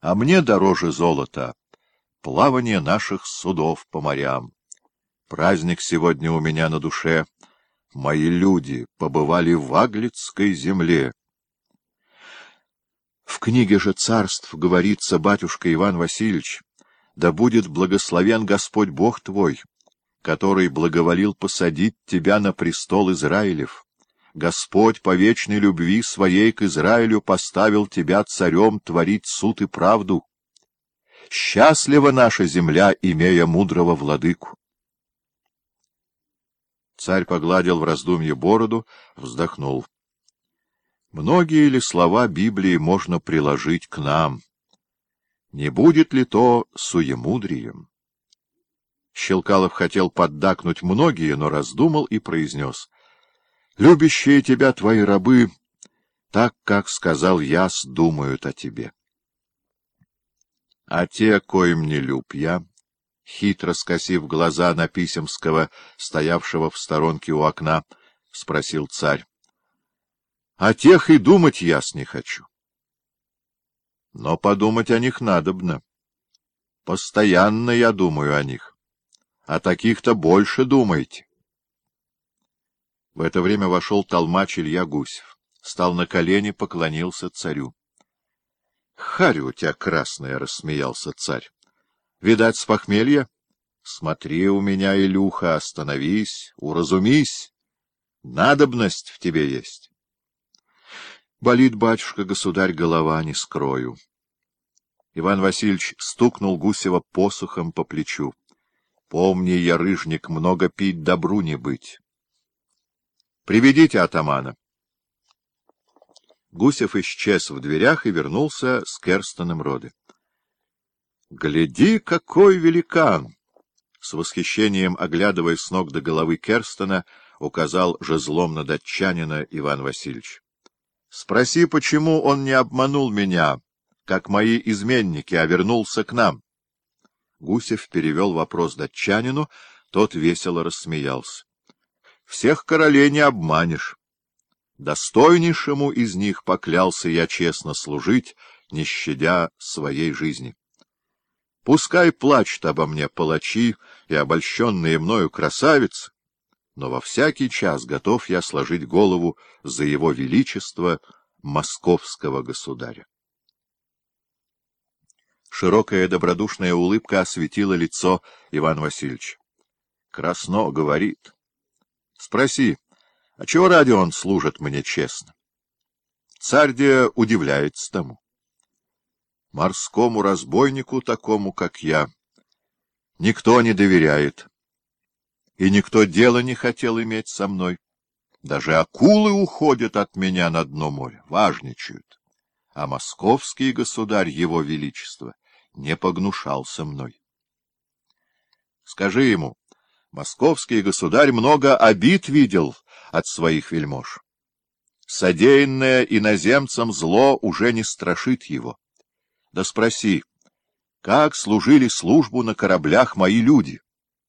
А мне дороже золота плавание наших судов по морям. Праздник сегодня у меня на душе. Мои люди побывали в Аглицкой земле. В книге же царств говорится, батюшка Иван Васильевич, да будет благословен Господь Бог твой, который благоволил посадить тебя на престол Израилев. Господь по вечной любви своей к Израилю поставил тебя царем творить суд и правду. Счастлива наша земля, имея мудрого владыку. Царь погладил в раздумье бороду, вздохнул. Многие ли слова Библии можно приложить к нам? Не будет ли то суемудрием? Щелкалов хотел поддакнуть многие, но раздумал и произнес: любящие тебя твои рабы, так, как сказал Яс, думают о тебе. А те, коим не люб я, хитро скосив глаза на Писемского, стоявшего в сторонке у окна, спросил царь. О тех и думать яс не хочу. Но подумать о них надобно. Постоянно я думаю о них. О таких-то больше думайте. В это время вошел толмач Илья Гусев. Стал на колени, поклонился царю. — Харь у тебя красная, — рассмеялся царь. — Видать, с похмелья? Смотри у меня, Илюха, остановись, уразумись. Надобность в тебе есть. Болит, батюшка, государь, голова, не скрою. Иван Васильевич стукнул Гусева посохом по плечу. — Помни, я, рыжник, много пить, добру не быть. — Приведите атамана. Гусев исчез в дверях и вернулся с Керстеном Роде. — Гляди, какой великан! С восхищением, оглядывая с ног до головы Керстена, указал жезлом на датчанина Иван Васильевич. — Спроси, почему он не обманул меня, как мои изменники, а вернулся к нам. Гусев перевел вопрос датчанину, тот весело рассмеялся. — Всех королей не обманешь. Достойнейшему из них поклялся я честно служить, не щадя своей жизни. Пускай плачут обо мне палачи и обольщенные мною красавицы, но во всякий час готов я сложить голову за его величество московского государя. Широкая добродушная улыбка осветила лицо Ивана Васильевича. — Красно говорит. — Спроси, а чего ради он служит мне честно? Царь-де удивляется тому. Морскому разбойнику, такому, как я, никто не доверяет, и никто дела не хотел иметь со мной. Даже акулы уходят от меня на дно моря, важничают, а московский государь, его величество, не погнушался мной. Скажи ему, московский государь много обид видел от своих вельмож. Содеянное иноземцам зло уже не страшит его. Да спроси, как служили службу на кораблях мои люди?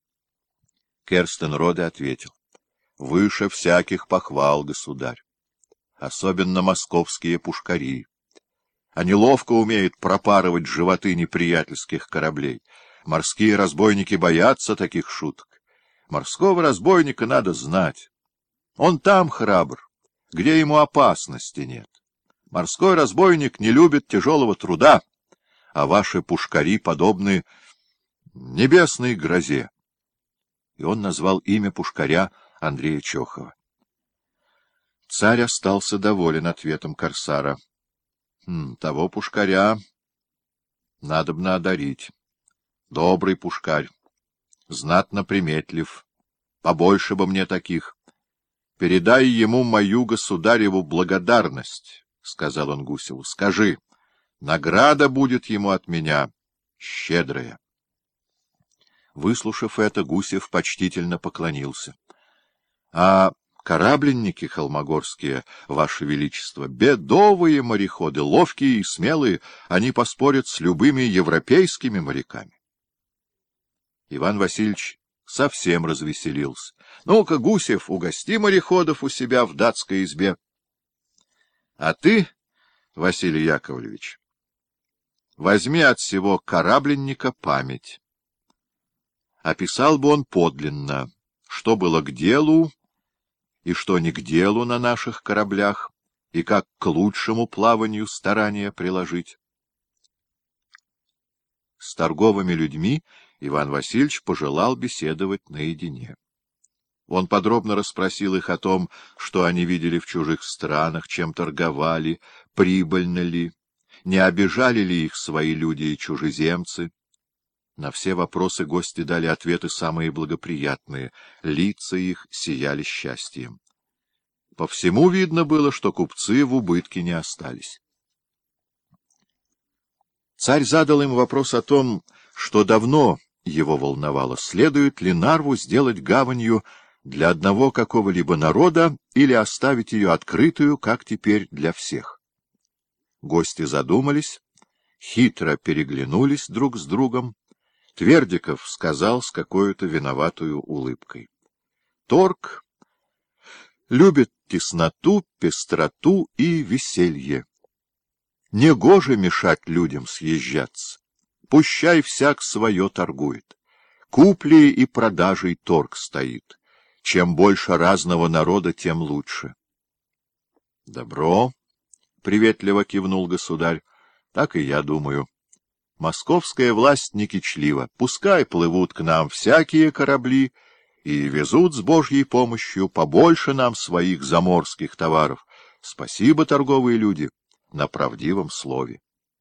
Керстен Роде ответил: выше всяких похвал, государь. Особенно московские пушкари. Они ловко умеют пропарывать животы неприятельских кораблей. Морские разбойники боятся таких шуток. Морского разбойника надо знать. Он там храбр, где ему опасности нет. Морской разбойник не любит тяжелого труда, а ваши пушкари подобны небесной грозе. И он назвал имя пушкаря Андрея Чохова. Царь остался доволен ответом корсара. Того пушкаря надобно одарить. Добрый пушкарь, знатно приметлив, побольше бы мне таких. Передай ему мою государеву благодарность, — сказал он Гусеву. — Скажи, награда будет ему от меня щедрая. Выслушав это, Гусев почтительно поклонился. — А корабленники холмогорские, ваше величество, бедовые мореходы, ловкие и смелые, они поспорят с любыми европейскими моряками. Иван Васильевич совсем развеселился. — Ну-ка, Гусев, угости мореходов у себя в датской избе. — А ты, Василий Яковлевич, возьми от всего корабленника память. Описал бы он подлинно, что было к делу и что не к делу на наших кораблях, и как к лучшему плаванию старания приложить. С торговыми людьми Иван Васильевич пожелал беседовать наедине. Он подробно расспросил их о том, что они видели в чужих странах, чем торговали, прибыльно ли, не обижали ли их свои люди и чужеземцы. На все вопросы гости дали ответы самые благоприятные, лица их сияли счастьем. По всему видно было, что купцы в убытке не остались. Царь задал им вопрос о том, что давно его волновало, следует ли Нарву сделать гаванью для одного какого-либо народа или оставить ее открытую, как теперь, для всех. Гости задумались, хитро переглянулись друг с другом. Твердиков сказал с какой-то виноватую улыбкой: «Торг любит тесноту, пестроту и веселье. Негоже мешать людям съезжаться. Пущай всяк свое торгует. Куплей и продажей торг стоит. Чем больше разного народа, тем лучше». «Добро», — приветливо кивнул государь, — «так и я думаю. Московская власть не кичлива. Пускай плывут к нам всякие корабли и везут с Божьей помощью побольше нам своих заморских товаров. Спасибо, торговые люди, на правдивом слове».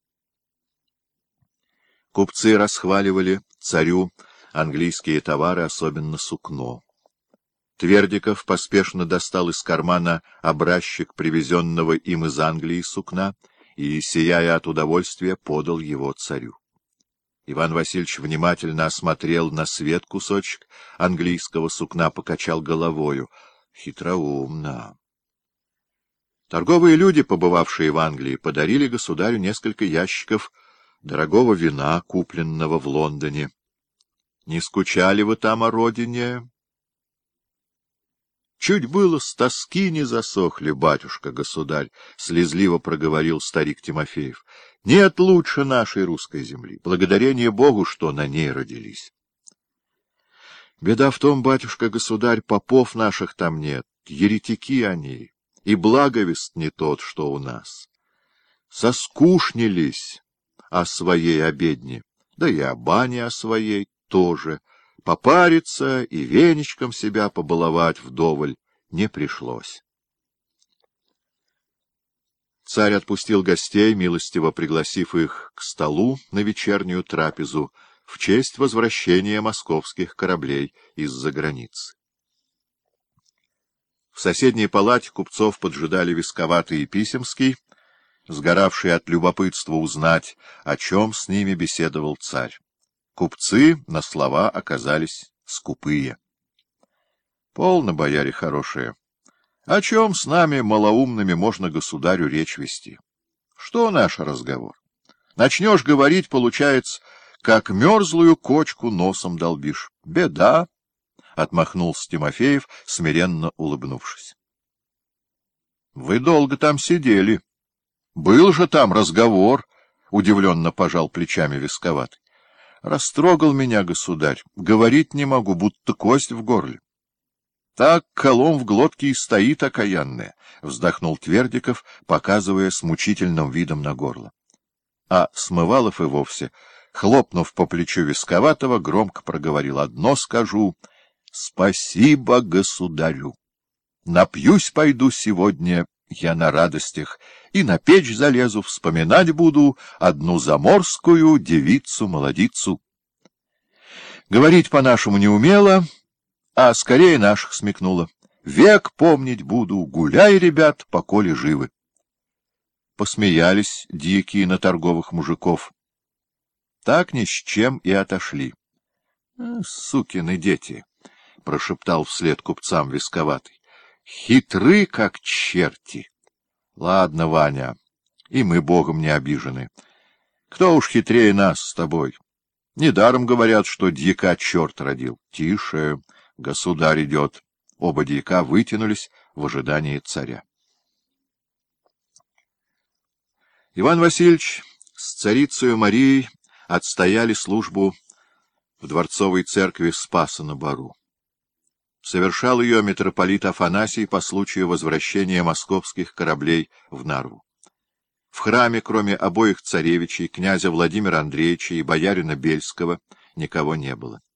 Купцы расхваливали царю английские товары, особенно сукно. Твердиков поспешно достал из кармана образчик привезенного им из Англии сукна и, сияя от удовольствия, подал его царю. Иван Васильевич внимательно осмотрел на свет кусочек английского сукна, покачал головою. Хитроумно. Торговые люди, побывавшие в Англии, подарили государю несколько ящиков дорогого вина, купленного в Лондоне. Не скучали вы там о родине? Чуть было с тоски не засохли, батюшка-государь, — слезливо проговорил старик Тимофеев. Нет лучше нашей русской земли. Благодарение Богу, что на ней родились. Беда в том, батюшка-государь, попов наших там нет, еретики они, и благовест не тот, что у нас. Соскушнились о своей обедне, да и о бане о своей тоже. Попариться и веничком себя побаловать вдоволь не пришлось. Царь отпустил гостей, милостиво пригласив их к столу на вечернюю трапезу в честь возвращения московских кораблей из-за границы. В соседней палате купцов поджидали Висковатый и Писемский, сгоравшие от любопытства узнать, о чем с ними беседовал царь. Купцы на слова оказались скупые. — Полно, бояре хорошие. О чем с нами, малоумными, можно государю речь вести? Что наш разговор? Начнешь говорить, получается, как мерзлую кочку носом долбишь. Беда! — отмахнулся Тимофеев, смиренно улыбнувшись. — Вы долго там сидели. Был же там разговор, — удивленно пожал плечами Висковатый. Растрогал меня государь, говорить не могу, будто кость в горле. Так колом в глотке и стоит окаянная, — вздохнул Твердиков, показывая с мучительным видом на горло. А Смывалов и вовсе, хлопнув по плечу Висковатого, громко проговорил: — Одно скажу: спасибо государю. Напьюсь пойду сегодня я на радостях, и на печь залезу, вспоминать буду одну заморскую девицу-молодицу. Говорить по-нашему не умела, а скорее наших смекнула. Век помнить буду, гуляй, ребят, поколе живы. Посмеялись дьяки на торговых мужиков. Так ни с чем и отошли. — Сукины дети! — прошептал вслед купцам Висковатый. — Хитры, как черти! Ладно, Ваня, и мы богом не обижены. Кто уж хитрее нас с тобой? Недаром говорят, что дьяка черт родил. Тише, государь идет. Оба дьяка вытянулись в ожидании царя. Иван Васильевич С царицею Марией отстояли службу в дворцовой церкви Спаса-на-Бару. Совершал ее митрополит Афанасий по случаю возвращения московских кораблей в Нарву. В храме, кроме обоих царевичей, князя Владимира Андреевича и боярина Бельского, никого не было.